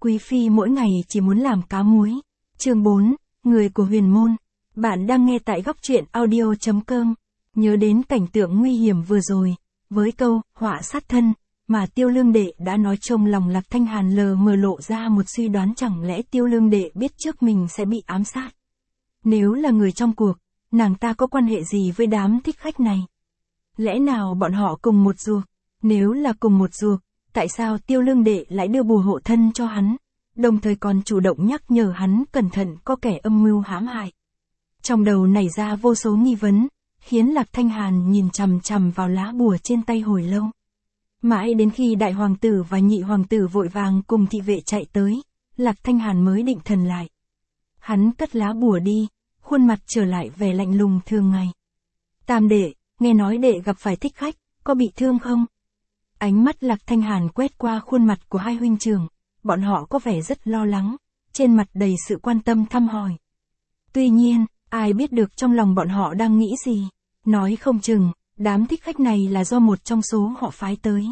quý phi mỗi ngày chỉ muốn làm cá muối. Chương 4, người của huyền môn. Bạn đang nghe tại góc truyện audio.com. Nhớ đến cảnh tượng nguy hiểm vừa rồi, với câu, họa sát thân, mà Tiêu Lương Đệ đã nói, trong lòng Lạc Thanh Hàn lờ mờ lộ ra một suy đoán, chẳng lẽ Tiêu Lương Đệ biết trước mình sẽ bị ám sát. Nếu là người trong cuộc, nàng ta có quan hệ gì với đám thích khách này? Lẽ nào bọn họ cùng một ruột? Nếu là cùng một ruột, tại sao Tiêu Lương Đệ lại đưa bùa hộ thân cho hắn, đồng thời còn chủ động nhắc nhở hắn cẩn thận có kẻ âm mưu hãm hại? Trong đầu nảy ra vô số nghi vấn, khiến Lạc Thanh Hàn nhìn chằm chằm vào lá bùa trên tay hồi lâu. Mãi đến khi đại hoàng tử và nhị hoàng tử vội vàng cùng thị vệ chạy tới, Lạc Thanh Hàn mới định thần lại. Hắn cất lá bùa đi, khuôn mặt trở lại vẻ lạnh lùng thường ngày. Tam đệ, nghe nói đệ gặp phải thích khách, có bị thương không? Ánh mắt Lạc Thanh Hàn quét qua khuôn mặt của hai huynh trưởng, bọn họ có vẻ rất lo lắng, trên mặt đầy sự quan tâm thăm hỏi. Tuy nhiên, ai biết được trong lòng bọn họ đang nghĩ gì, nói không chừng, đám thích khách này là do một trong số họ phái tới.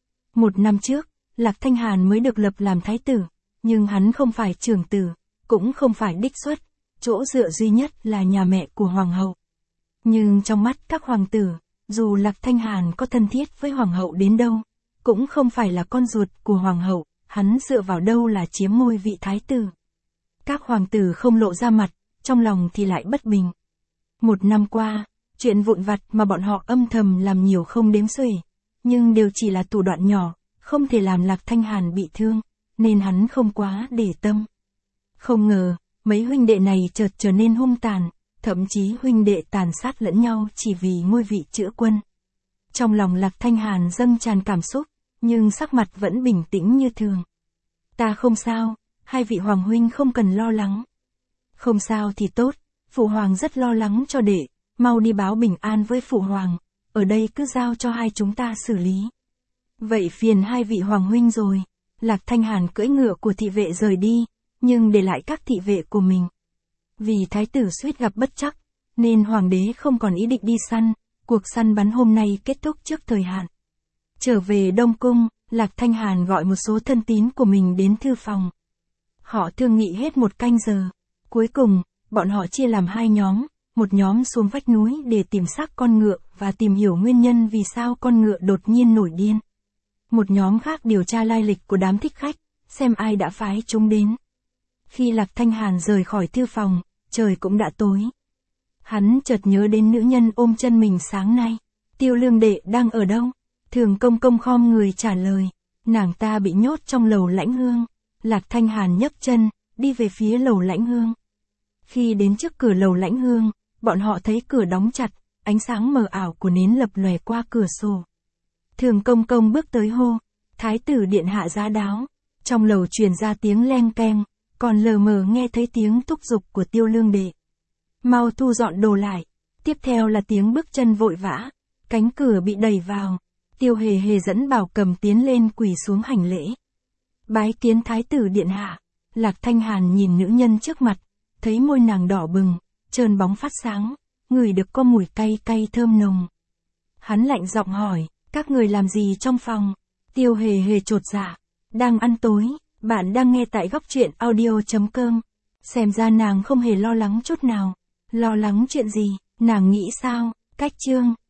1 năm trước, Lạc Thanh Hàn mới được lập làm thái tử, nhưng hắn không phải trưởng tử, cũng không phải đích xuất, chỗ dựa duy nhất là nhà mẹ của hoàng hậu. Nhưng trong mắt các hoàng tử, dù Lạc Thanh Hàn có thân thiết với hoàng hậu đến đâu, cũng không phải là con ruột của hoàng hậu, hắn dựa vào đâu là chiếm ngôi vị thái tử. Các hoàng tử không lộ ra mặt, trong lòng thì lại bất bình. 1 năm qua, chuyện vụn vặt mà bọn họ âm thầm làm nhiều không đếm xuể, nhưng đều chỉ là thủ đoạn nhỏ, không thể làm Lạc Thanh Hàn bị thương, nên hắn không quá để tâm. Không ngờ, mấy huynh đệ này chợt trở nên hung tàn, thậm chí huynh đệ tàn sát lẫn nhau chỉ vì ngôi vị chữa quân. Trong lòng Lạc Thanh Hàn dâng tràn cảm xúc, nhưng sắc mặt vẫn bình tĩnh như thường. Ta không sao, hai vị hoàng huynh không cần lo lắng. Không sao thì tốt, phụ hoàng rất lo lắng cho đệ, mau đi báo bình an với phụ hoàng, ở đây cứ giao cho hai chúng ta xử lý. Vậy phiền hai vị hoàng huynh rồi. Lạc Thanh Hàn cưỡi ngựa của thị vệ rời đi, nhưng để lại các thị vệ của mình. Vì thái tử suýt gặp bất trắc, nên hoàng đế không còn ý định đi săn, cuộc săn bắn hôm nay kết thúc trước thời hạn. Trở về Đông Cung, Lạc Thanh Hàn gọi một số thân tín của mình đến thư phòng. Họ thương nghị hết 1 canh giờ. Cuối cùng, bọn họ chia làm 2 nhóm, một nhóm xuống vách núi để tìm xác con ngựa và tìm hiểu nguyên nhân vì sao con ngựa đột nhiên nổi điên. Một nhóm khác điều tra lai lịch của đám thích khách, xem ai đã phái chúng đến. Khi Lạc Thanh Hàn rời khỏi thư phòng, trời cũng đã tối. Hắn chợt nhớ đến nữ nhân ôm chân mình sáng nay. Tiêu Lương Đệ đang ở đâu? Thường Công Công khom người trả lời, nàng ta bị nhốt trong lầu Lãnh Hương. Lạc Thanh Hàn nhấc chân, đi về phía lầu Lãnh Hương. Khi đến trước cửa lầu Lãnh Hương, bọn họ thấy cửa đóng chặt, ánh sáng mờ ảo của nến lập lòe qua cửa sổ. Thường Công Công bước tới hô, thái tử điện hạ giá đáo. Trong lầu truyền ra tiếng leng keng, còn lờ mờ nghe thấy tiếng thúc giục của Tiêu Lương Đệ. Mau thu dọn đồ lại. Tiếp theo là tiếng bước chân vội vã, cánh cửa bị đẩy vào. Tiêu Hề Hề dẫn Bảo Cầm tiến lên quỳ xuống hành lễ. Bái kiến thái tử điện hạ. Lạc Thanh Hàn nhìn nữ nhân trước mặt, thấy môi nàng đỏ bừng, trơn bóng phát sáng, ngửi được có mùi cay cay thơm nồng. Hắn lạnh giọng hỏi, các người làm gì trong phòng? Tiêu Hề Hề chột dạ, đang ăn tối. Bạn đang nghe tại góc truyện audio.com. Xem ra nàng không hề lo lắng chút nào. Lo lắng chuyện gì, nàng nghĩ sao? Cách chương